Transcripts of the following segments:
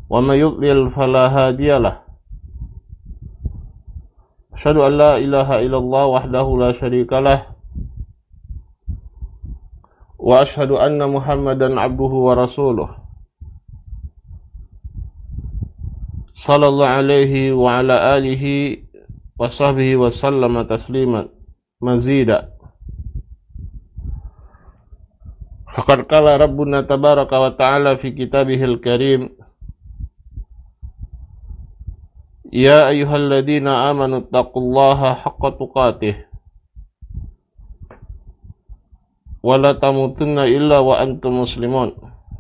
ومن يضلل فلا هادي له أشهد أن لا إله إلا الله وحده لا شريك له وأشهد أن محمدا عبده ورسوله صلى الله عليه وعلى آله وصحبه وسلم تسليما مزيدا. فقد قال ربنا تبارك وتعالى في كتابه الكريم: يا أيها الذين آمنوا اتقوا الله حق تقاته ولا تموتن إلا وأنتم مسلمون.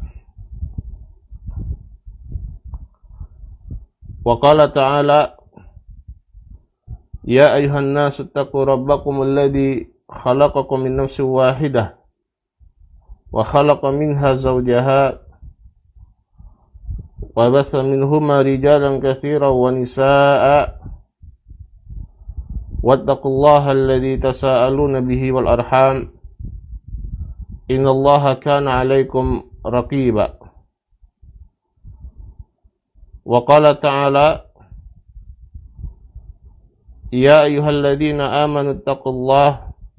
وقال تعالى: يا أيها الناس اتقوا ربكم الذي خلقكم من نفس واحدة وخلق منها زوجها وبث منهما رجالا كثيرا ونساء واتقوا الله الذي تساءلون به والأرحام إن الله كان عليكم رقيبا. وقال تعالى: يا أيها الذين آمنوا اتقوا الله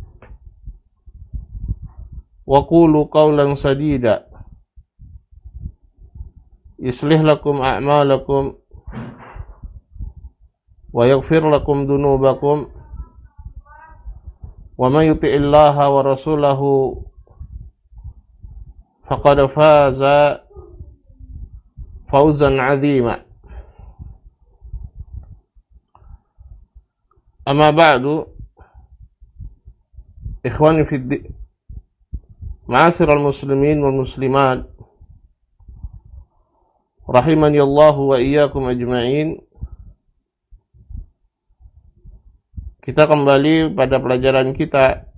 وقولوا قولا سديدا يصلح لكم أعمالكم ويغفر لكم ذنوبكم ومن يطع الله ورسوله فقد فاز فوزا عظيما. أما بعد، إخواني في الدين، معاشر المسلمين والمسلمات rahimani Allah wa iyyakum ajma'in. Kita kembali pada pelajaran kita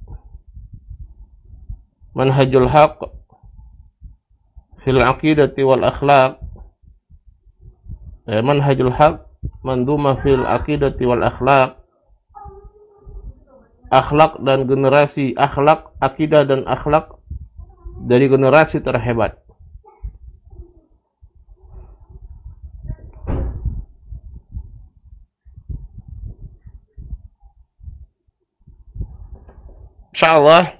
Manhajul Haq fil Aqidati wal Akhlaq. Manhajul Haq manduma fil Aqidati wal Akhlaq. Akhlak dan generasi, akhlak, akidah dan akhlak dari generasi terhebat. Insyaallah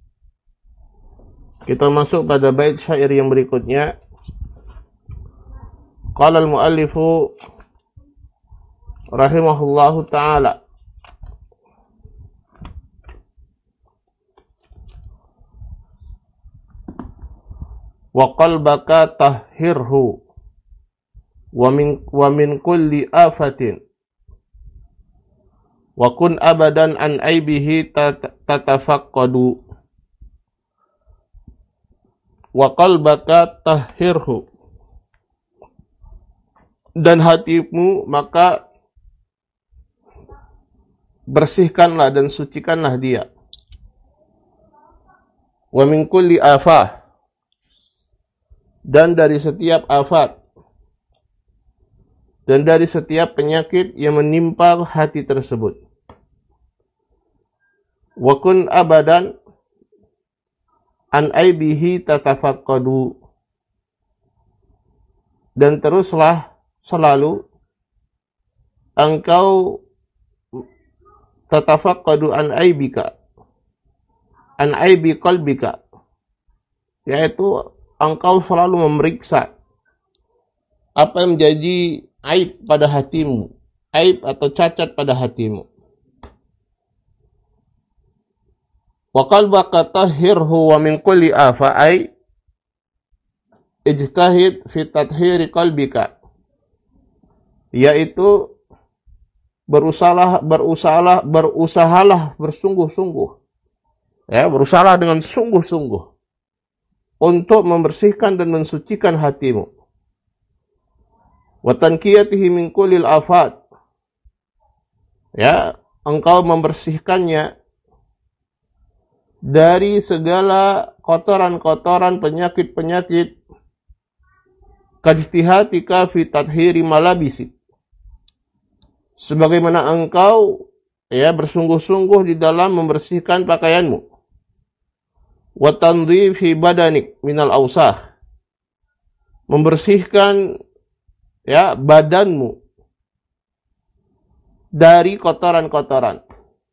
kita masuk pada bait syair yang berikutnya. Qala al-muallifu rahimahullahu ta'ala: wa qalbaka tahhirhu wa min kulli afatin wa kun abadan an aibihi tatafaqqadu. Wa qalbaka tahhirhu, dan hatimu maka bersihkanlah dan sucikanlah dia. Wa min kulli afah, dan dari setiap afat dan dari setiap penyakit yang menimpa hati tersebut. Wa kun abadan an aibihi tatafaqqadu, dan teruslah selalu engkau tatafaqqadu an aibika, an aibi qalbika, yaitu engkau selalu memeriksa apa yang menjadi aib pada hatimu, aib atau cacat pada hatimu. Wa qalbaka tahhirhu wa min kulli afa, ay ijtahid fi tathhiri qalbika, yaitu berusahalah bersungguh-sungguh, ya, berusahalah dengan sungguh-sungguh untuk membersihkan dan mensucikan hatimu. Wa tankiyatihi min kullil afat, ya, engkau membersihkannya dari segala kotoran-kotoran, penyakit-penyakit. Kajtihatika fi tathhiri malabisi, sebagaimana engkau, ya, bersungguh-sungguh di dalam membersihkan pakaianmu. Wa tandhifi badanik minal awsah, membersihkan ya badanmu dari kotoran-kotoran.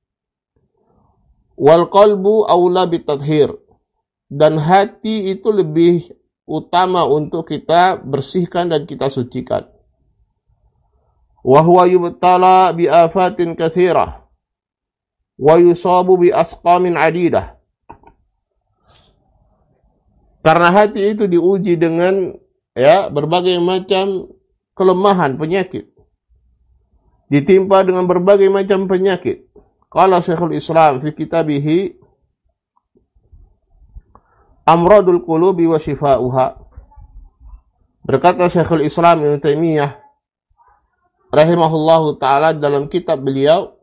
Wal qalbu aula bitathhir, dan hati itu lebih utama untuk kita bersihkan dan kita sucikan. Wa huwa yubtala bi afatin katsirah wa yusabu bi asqamin adidah. Karena hati itu diuji dengan ya berbagai macam kelemahan, penyakit. Ditimpa dengan berbagai macam penyakit. Qala Syekhul Islam fi kitabihi Amradul Qulubi wa Shifa'uha. Berkata Syekhul Islam Ibnu Taimiyah rahimahullahu taala dalam kitab beliau,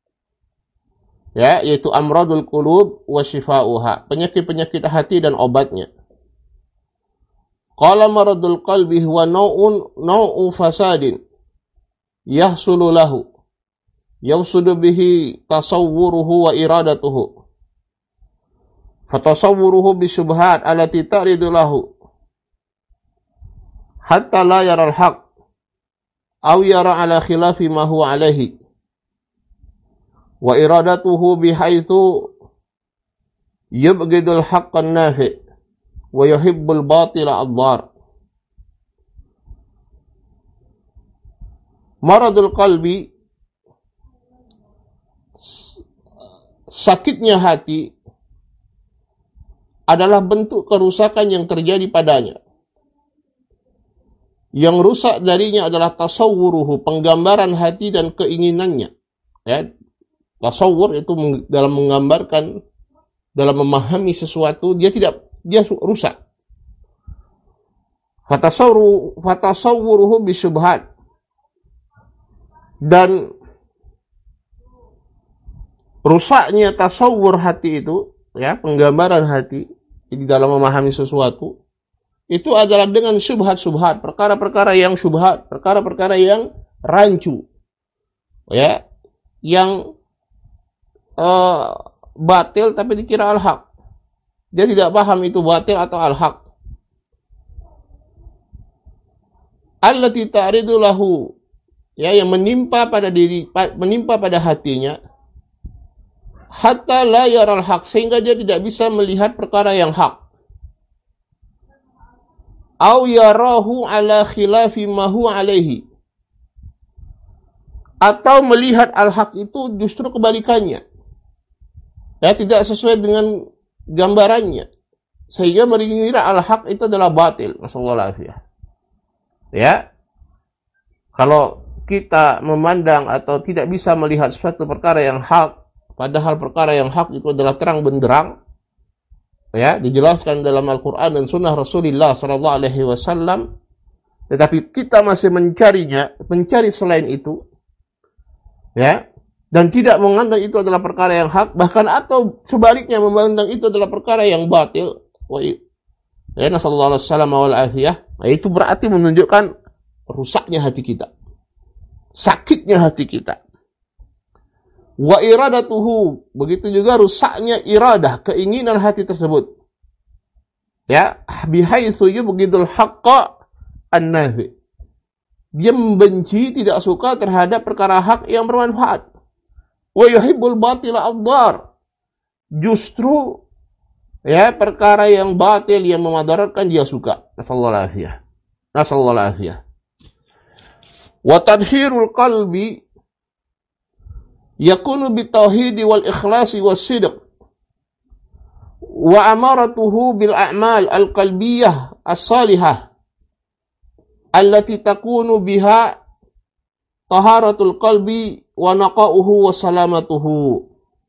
ya, yaitu Amradul Qulub wa Shifa'uha, penyakit-penyakit hati dan obatnya. Qala maradul qalbi huwa nau'u fasadin yahsulu lahu yawsudu bihi tasawwuruhu wa iradatuhu. Fatasawwuruhu bisyubhat allati ta'ridu lahu hatta la yara al-haq aw yara ala khilafi ma huwa alaihi wa iradatuhu bihaitsu yubghidul haqqan nafi' wa yuhibbul batila ad-dar. Maradul qalbi, sakitnya hati, adalah bentuk kerusakan yang terjadi padanya. Yang rusak darinya adalah tasawwuruhu, penggambaran hati dan keinginannya. Ya, tasawwur itu dalam menggambarkan, dalam memahami sesuatu, dia rusak. Fatasawwuruhu bisyubhat, dan rusaknya tasawwur hati itu, ya, penggambaran hati di dalam memahami sesuatu, itu adalah dengan syubhat-syubhat, perkara-perkara yang syubhat, perkara-perkara yang rancu, ya, yang batil tapi dikira al-haq. Dia tidak paham itu batil atau al-haq. Allati ta'ridu lahu, ya, yang menimpa pada hatinya, hatta la yaral haq, sehingga dia tidak bisa melihat perkara yang hak. Au yarahu ala khilafi ma huwa alaihi, atau melihat al-haq itu justru kebalikannya, ya, tidak sesuai dengan gambarannya, sehingga mengira al-haq itu adalah batil. Nasallallahu. Ya, kalau kita memandang atau tidak bisa melihat suatu perkara yang hak, padahal perkara yang hak itu adalah terang benderang, ya, dijelaskan dalam Al-Quran dan Sunnah Rasulullah SAW, tetapi kita masih mencari selain itu, ya, dan tidak memandang itu adalah perkara yang hak, bahkan atau sebaliknya memandang itu adalah perkara yang batil, ya, nasallallahu alaihi wasallam wal afiyah. Itu berarti menunjukkan rusaknya hati kita, sakitnya hati kita. Wa iradatuhu, begitu juga rusaknya iradah, keinginan hati tersebut. Ya, bihaitsu yubghidul haqqa an-nafi. Dia membenci, tidak suka terhadap perkara hak yang bermanfaat. Wa yuhibbul batila ad-dar. Justru, ya, perkara yang batil yang memadaratkan dia suka. Nasallallahu alaihi. Wa tadhhirul qalbi yakunu bitauhidi wal ikhlasi was sidq wa amaratuhu bil a'mal al qalbiyah as-salihah allati takunu biha taharatul qalbi wa naqa'uhu wa salamatuhu.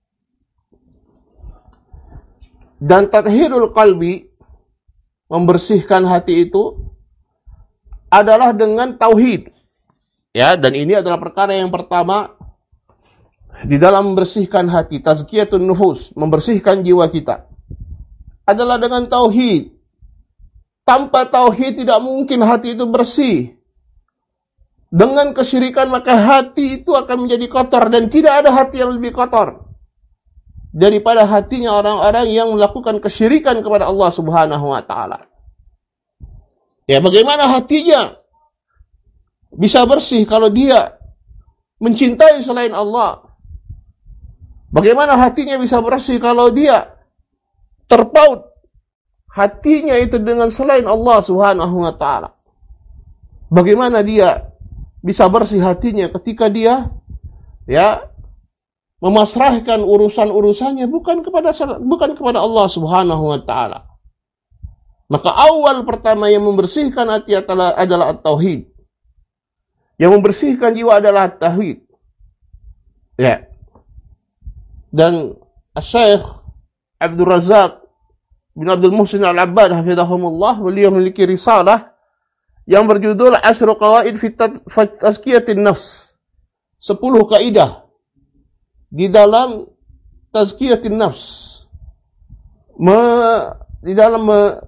Dan tathhirul qalbi, membersihkan hati itu, adalah dengan tauhid. Ya, dan ini adalah perkara yang pertama di dalam membersihkan hati, tazkiyatun nufus, membersihkan jiwa kita, adalah dengan tauhid. Tanpa tauhid tidak mungkin hati itu bersih. Dengan kesyirikan maka hati itu akan menjadi kotor, dan tidak ada hati yang lebih kotor daripada hatinya orang-orang yang melakukan kesyirikan kepada Allah Subhanahu wa taala. Ya, bagaimana hatinya bisa bersih kalau dia mencintai selain Allah? Bagaimana hatinya bisa bersih kalau dia terpaut hatinya itu dengan selain Allah Subhanahu wa taala? Bagaimana dia bisa bersih hatinya ketika dia memasrahkan urusan-urusannya bukan kepada Allah Subhanahu wa taala? Maka awal pertama yang membersihkan hati adalah at-tauhid. Yang membersihkan jiwa adalah at-tauhid. Ya. Dan Syekh Abdul Razak bin Abdul Muhsin Al-Abbad hafizahumullah, beliau memiliki risalah yang berjudul Asyru Qawaid fi Tazkiyatin Nafs. 10 kaidah di dalam tazkiyatin nafs. Di dalam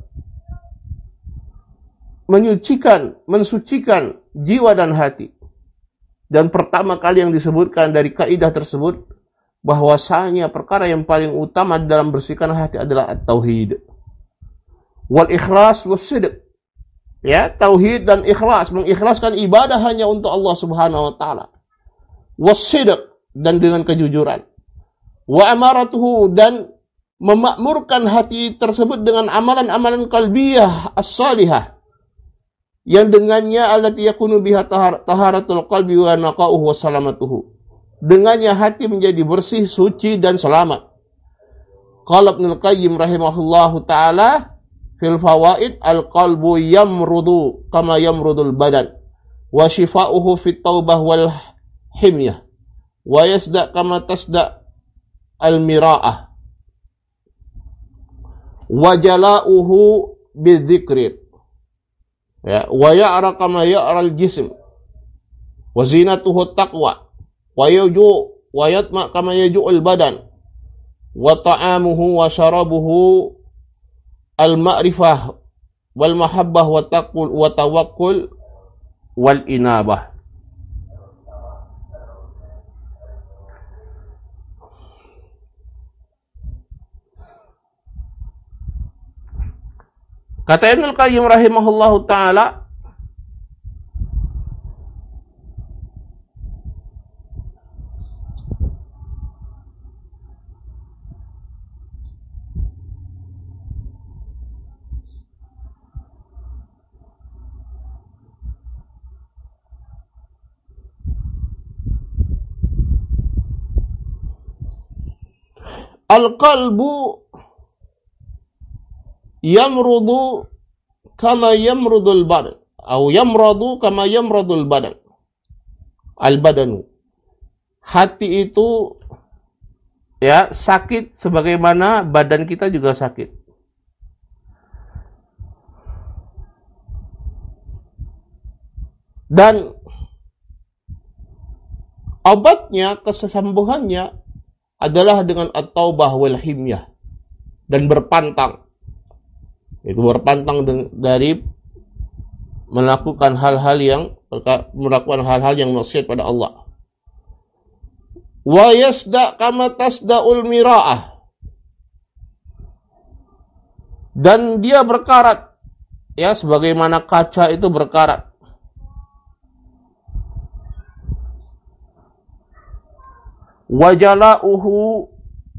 mensucikan jiwa dan hati. Dan pertama kali yang disebutkan dari kaidah tersebut, bahwasanya perkara yang paling utama dalam bersihkan hati adalah at-tauhid. Wal ikhlas was sidq. Ya, tauhid dan ikhlas, mengikhlaskan ibadah hanya untuk Allah Subhanahu wa taala. Was sidq, dan dengan kejujuran. Wa amaratuhu, dan memakmurkan hati tersebut dengan amalan-amalan qalbiyah as-salihah, yang dengannya allati yakunu biha taharatul qalbi wa naqa'uhu wa salamatuhu. Dengannya hati menjadi bersih, suci dan selamat. Qala Ibnu Qayyim rahimahullahu taala fil fawaid, al-qalbu yamrudu kama yamrudul badan wa shifa'uhu fit taubah wal himyah wa yasda kama tasda al-mira'ah wa jala'uhu bidzikri. Ya, wa ya'ra kama ya'ra al-jism wa zinatuhu taqwa wa yatma kama yaju'ul badan wa ta'amuhu wa syarabuhu al-ma'rifah wal mahabbah wa tawakkul wal inabah. Kata Ibnu Qayyim rahimahullahu taala, al-qalbu yamrudu kama yamrudul badan atau yamradu kama yamradul badan. Al-badanu, hati itu ya sakit sebagaimana badan kita juga sakit. Dan obatnya, kesembuhannya adalah dengan at-taubah wal himyah, dan berpantang. Itu berpantang dari melakukan hal-hal yang maksiat pada Allah. Wa yasda kama tasda'ul mira'ah, dan dia berkarat ya sebagaimana kaca itu berkarat. Wa jala'uhu,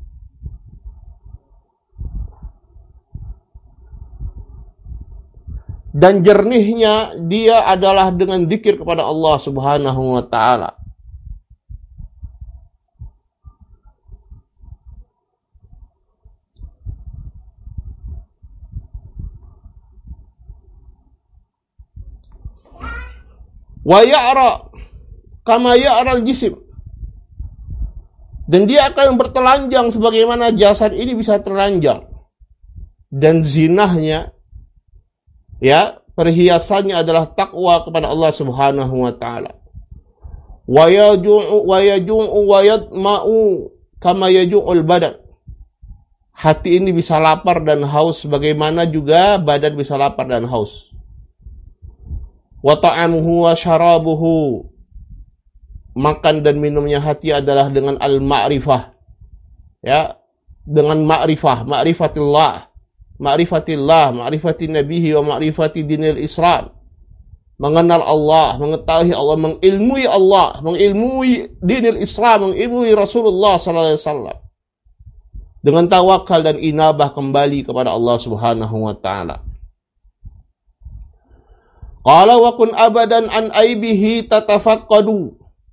dan jernihnya dia adalah dengan zikir kepada Allah Subhanahu wa taala. Wa ya'ra kama ya'ra al-jism, dan dia akan bertelanjang sebagaimana jasad ini bisa telanjang. Dan zinahnya, ya, perhiasannya adalah takwa kepada Allah Subhanahu wa taala. Wa yaju'u wa yadma'u kama yaju'ul badan. Hati ini bisa lapar dan haus sebagaimana juga badan bisa lapar dan haus. Wa ta'amuhu wa syarabuhu, makan dan minumnya hati adalah dengan al-ma'rifah. Ya, dengan ma'rifatillah, ma'rifati nabihi wa ma'rifati dinil Islam. mengenal Allah, mengetahui Allah, mengilmui dinil Islam, mengilmui Rasulullah sallallahu alaihi wasallam. Dengan tawakal dan inabah kembali kepada Allah Subhanahu wa taala. Qala wa kun abadan an aibihi tatafaqqadu.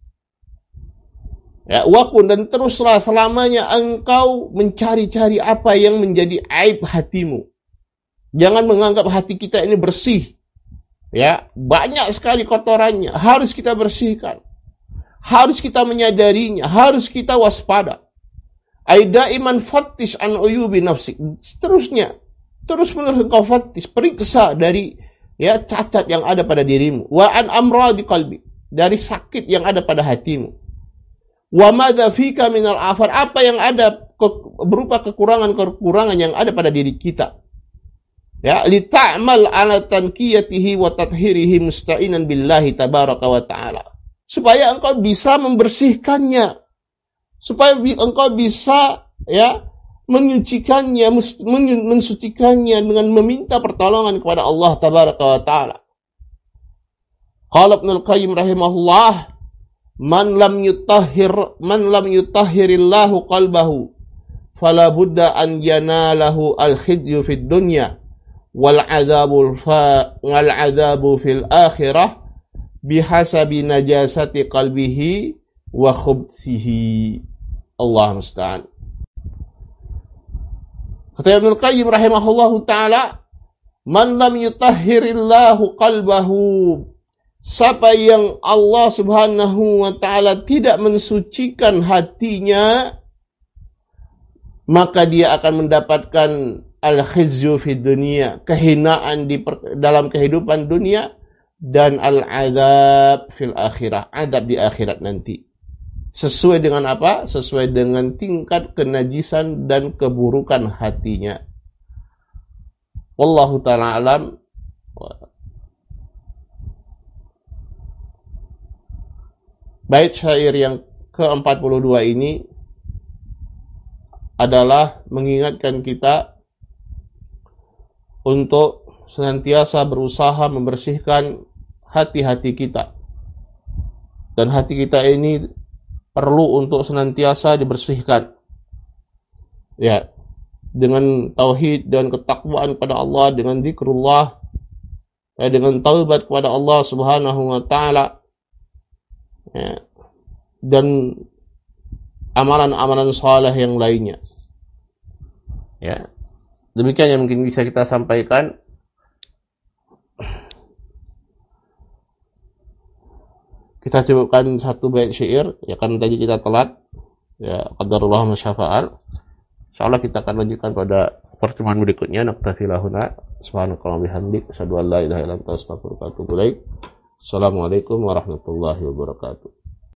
Ya, wa kun, dan teruslah selamanya engkau mencari-cari apa yang menjadi aib hatimu. Jangan menganggap hati kita ini bersih. Ya, banyak sekali kotorannya, harus kita bersihkan. Harus kita menyadarinya, harus kita waspada. Aida iman fattish an uyubi nafsik. Terusnya, terus-menerus engkau fattish, periksa dari cacat yang ada pada dirimu. Wa an amradi qalbi, dari sakit yang ada pada hatimu. Wa madza fika minal afar, apa yang ada berupa kekurangan-kekurangan yang ada pada diri kita. Ya, li ta'mal ala tanqiyatihi wa tathhirihi musta'inan billahi tabaraka wa ta'ala. Supaya engkau bisa membersihkannya. Supaya engkau bisa menyucikannya, mensucikannya dengan meminta pertolongan kepada Allah tabaraka wa ta'ala. Qala Ibnu Al-Qayyim rahimahullah, man lam yutahhirillahu qalbahu fala budda an yanalahu al-khidyu fid dunya wal adzabu fil akhirah bihasabi najasati qalbihi wa khubthihi. Allah musta'an. Kata Ibnu Qayyim rahimahullahu taala, man lam yutahhirillahu qalbahu, siapa yang Allah Subhanahu wa taala tidak mensucikan hatinya, maka dia akan mendapatkan al-khizyu fid dunya, kehinaan dalam kehidupan dunia, dan al-adzab fil akhirah, adab di akhirat nanti. Sesuai dengan apa? Sesuai dengan tingkat kenajisan dan keburukan hatinya. Wallahu ta'ala alam. Bait syair yang ke-42 ini adalah mengingatkan kita untuk senantiasa berusaha membersihkan hati-hati kita. Dan hati kita ini perlu untuk senantiasa dibersihkan. Ya, dengan tauhid dan ketakwaan kepada Allah, dengan zikrullah, dengan taubat kepada Allah Subhanahu wa taala. Ya, dan amalan-amalan saleh yang lainnya. Ya. Demikian yang mungkin bisa kita sampaikan. Kita cukupkan satu bait syair, ya kan tadi kita telat. Ya, qadarullah masyafa'al. Insyaallah kita akan lanjutkan pada pertemuan berikutnya. Naktafi lahuna. Subhanakallahumma bihamdik, asyhadu an la ilaha illa anta, astaghfiruka wa atubu ilaik. Assalamualaikum warahmatullahi wabarakatuh.